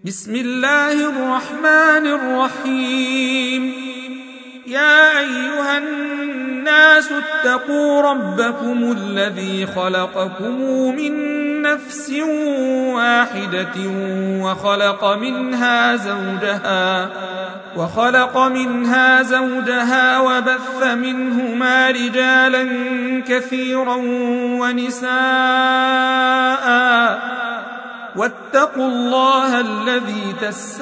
بسم الله الرحمن الرحيم. يا أيها الناس اتقوا ربكم الذي خلقكم من نفس واحدة وخلق منها زوجها وبث منهما رجالا كثيرا ونساء واتقوا الله الذي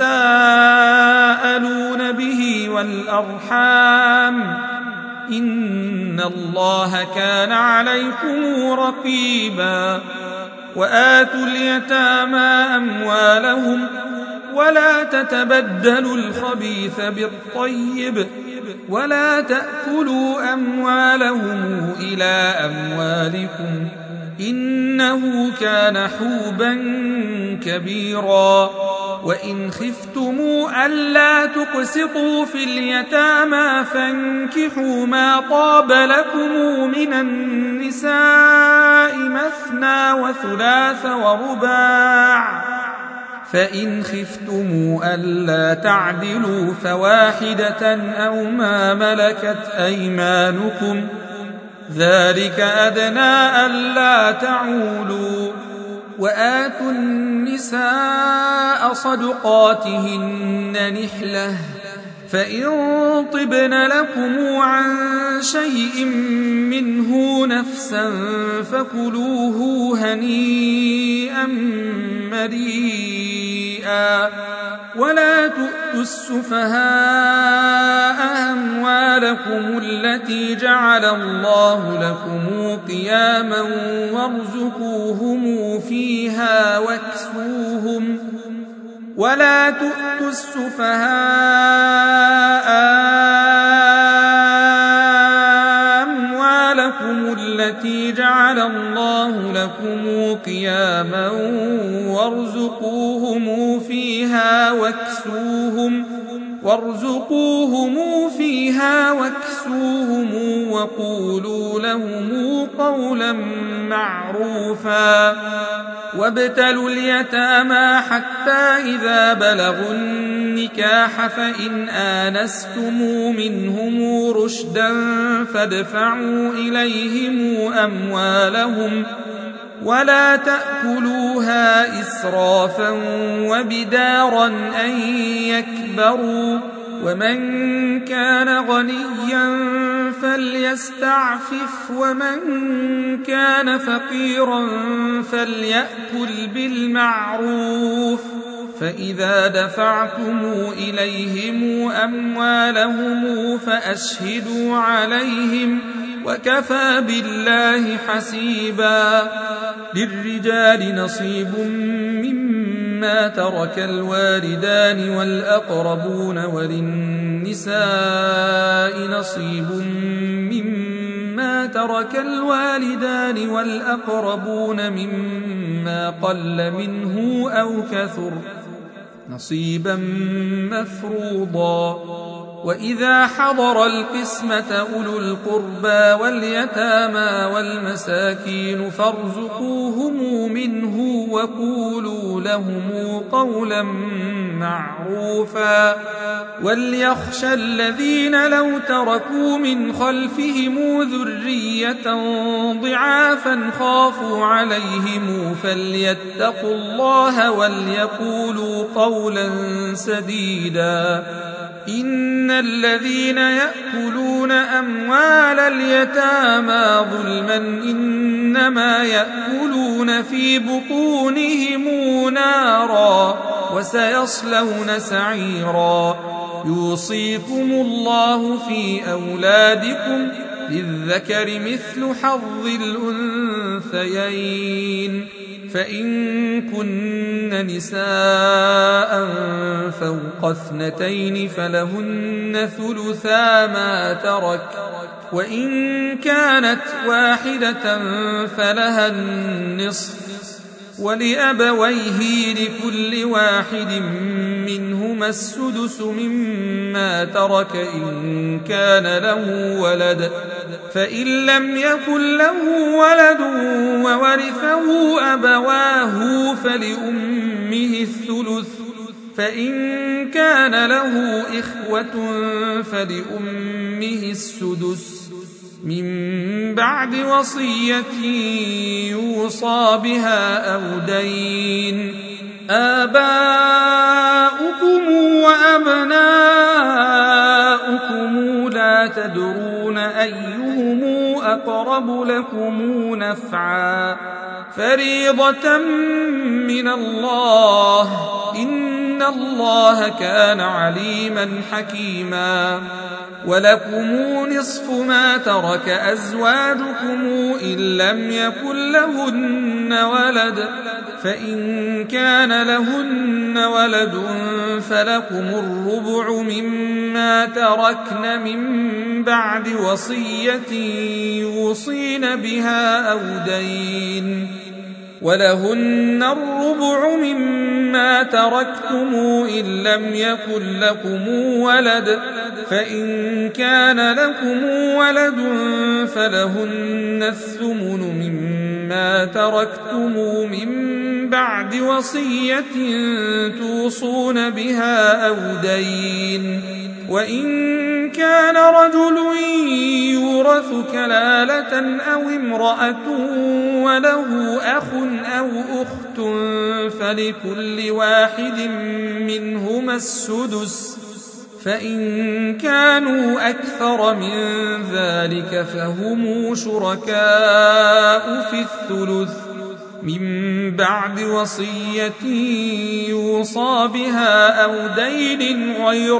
تساءلون به والأرحام إن الله كان عليكم رقيبا. وآتوا اليتامى أموالهم ولا تتبدلوا الخبيث بالطيب ولا تأكلوا أموالهم إلى أموالكم إنه كان حوبا كبيرا. وإن خفتموا ألا تقسطوا في اليتامى فانكحوا ما طاب لكم من النساء مثنى وثلاث ورباع، فإن خفتموا ألا تعدلوا فواحدة أو ما ملكت أيمانكم ذلك أدنى ألا تعولوا. وآتوا النساء صدقاتهن نحلة، فإن طبن لكم عن شيء منه نفسا فكلوه هنيئا مريئا. ولا تؤتوا السفهاء أموالكم التي جعل الله لكم قياما وارزقوهم فيها واكسوهم ولا تؤتوا السفهاء أموالكم التي جعل الله لكم قياما وارزقوهم فيها واكسوهم وقولوا لهم قولا معروفا. وابتلوا اليتامى حتى إذا بلغوا النكاح فإن آنستم منهم رشدا فادفعوا إليهم أموالهم ولا تأكلوها إسرافا وبدارا أن يكبروا. ومن كان غنيا فليستعفف ومن كان فقيرا فليأكل بالمعروف. فإذا دفعتم إليهم أموالهم فأشهدوا عليهم وكفى بالله حسيبا. للرجال نصيب مما ترك الوالدان والأقربون وللنساء نصيب مما ترك الوالدان والأقربون مما قل منه أو كثر نصيبا مفروضا. وإذا حضر القسمة أولو القربى واليتامى والمساكين فارزقوهم منه وقولوا لهم قولا معروفا. وليخشى الذين لو تركوا من خلفهم ذرية ضعافا خافوا عليهم فليتقوا الله وليقولوا قولا سديدا. إن الذين يأكلون أموال اليتامى ظلما إنما يأكلون في بطونهم نارا وسيصلون سعيرا. يوصيكم الله في أولادكم للذكر مثل حظ الأنثيين. فإن كن نساء فوق 2 فلهن ثلثا ما ترك، وإن كانت واحدة فلها النصف، ولأبويه لكل واحد منهما السدس مما ترك إن كان له ولد، فإن لم يكن له ولد وورثه أبواه فلأمه الثلث، فإن كان له إخوة فلأمه السدس من بعد وصية يوصى بها أو دين. آباؤكم وأبناؤكم لا تدرون أيهم أقرب لكم نفعا فريضة من الله إن الله كان عليما حكيما. ولكم نصف ما ترك أزواجكم إن لم يكن لهن ولد فإن كان لهن ولد فلكم الربع مما تركن من بعد وصية يوصين بها أو دين. ولهن الربع مما تركتم إن لم يكن لكم ولد فإن كان لكم ولد فلهن الثمن مما تركتم من بعد وصية توصون بها أو دين. وإن كان رجل يورث كلالة أو امرأة وله أخ أو أخت فلكل واحد منهما السدس فإن كانوا أكثر من ذلك فهم شركاء في الثلث من بعد وصية يوصى بها أو دين غير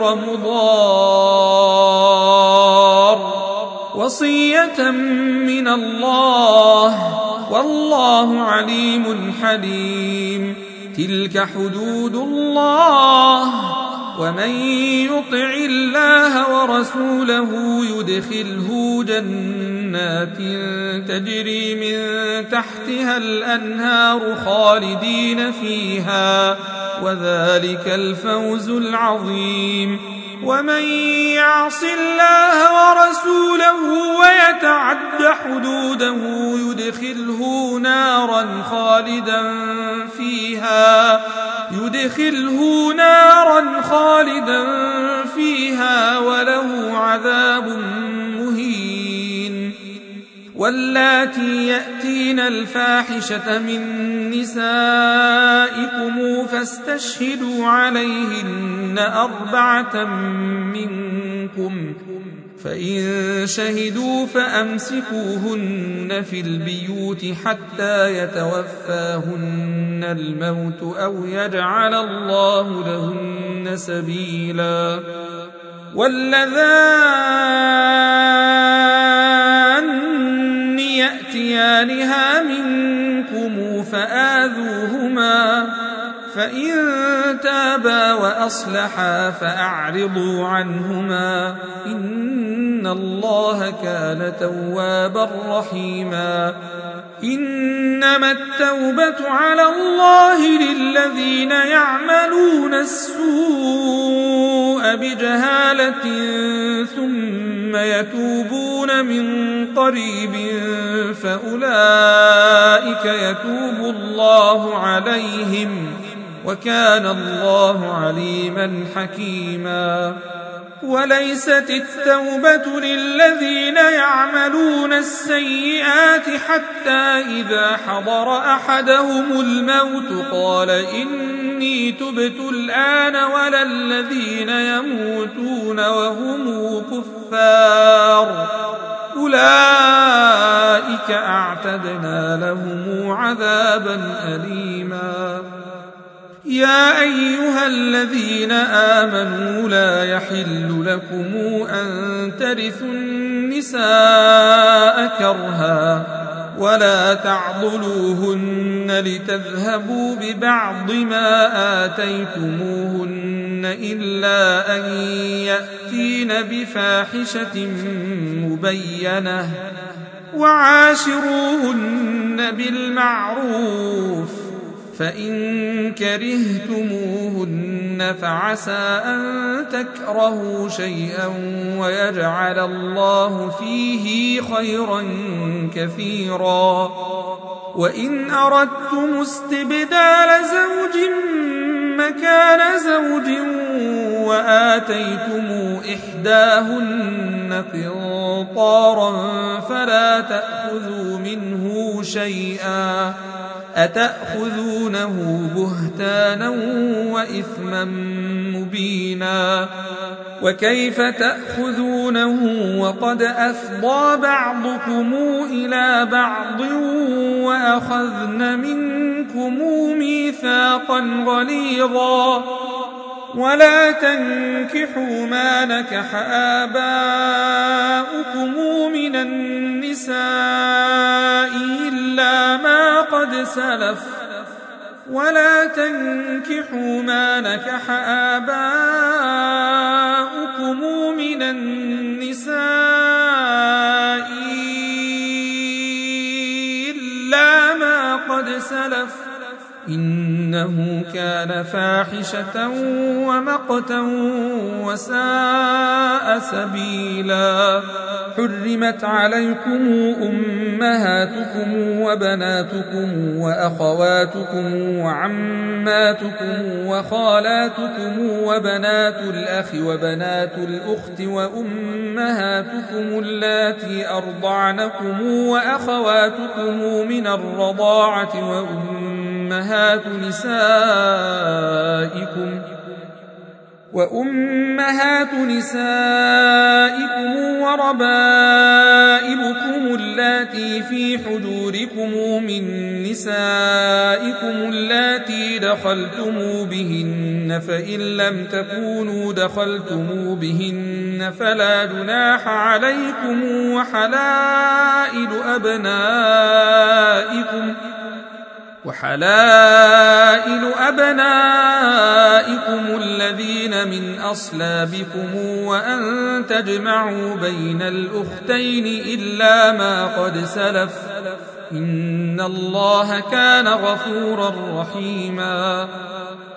مضار وصية من الله والله عليم حليم. تلك حدود الله ومن يطع الله ورسوله يدخله جنات تجري من تحتها الأنهار خالدين فيها وذلك الفوز العظيم. ومن يعص الله ورسوله ويتعد حدوده يدخله نارا خالدا فيها وله عذاب مهين. واللاتي يأتين الفاحشة من نسائكم فاستشهدوا عليهن 4 منكم فإن شهدوا فأمسكوهن في البيوت حتى يتوفاهن الموت أو يجعل الله لهن سبيلا. واللذان يأتيانها منكم فآذوهما فإن تابا وأصلحا فأعرضوا عنهما إن الله كان توابا رحيما. إنما التوبة على الله للذين يعملون السوء بجهالة ثم يتوبون من قريب فأولئك يتوب الله عليهم وكان الله عليما حكيما. وليست التوبة للذين يعملون السيئات حتى إذا حضر أحدهم الموت قال إني تبت الآن ولا الذين يموتون وهم كفار أولئك أعتدنا لهم عذابا أليما. يا أيها الذين آمنوا لا يحل لكم أن ترثوا النساء كرها ولا تعضلوهن لتذهبوا ببعض ما آتيتموهن إلا أن يأتين بفاحشة مبينة وعاشروهن بالمعروف فإن كرهتموهن فعسى أن تكرهوا شيئا ويجعل الله فيه خيرا كثيرا. وإن أردتم استبدال زوج مكان زوج وآتيتم إحداهن قنطارا فلا تأخذوا منه شيئا أتأخذونه بهتانا وإثما مبينا وكيف تأخذونه وقد أفضى بعضكم إلى بعض وأخذن منكم ميثاقا غليظا ولا تنكحوا ما نكح آباؤكم من النساء إلا ما قد سلف ولا تنكحوا ما نكح آباؤكم من النساء إلا ما قد سلف إنه كان فاحشة ومقتا وساء سبيلا حرمت عليكم أمهاتكم وبناتكم وأخواتكم وعماتكم وخالاتكم وبنات الأخ وبنات الأخت وأمهاتكم اللاتي أرضعنكم وأخواتكم من الرضاعة وأمهات نسائكم وربائبكم اللاتي في حجوركم من نسائكم اللاتي دخلتم بهن فإن لم تكونوا دخلتم بهن فلا جناح عليكم وحلائل أبنائكم الذين من أصلابكم وأن تجمعوا بين الأختين إلا ما قد سلف إن الله كان غفورا رحيما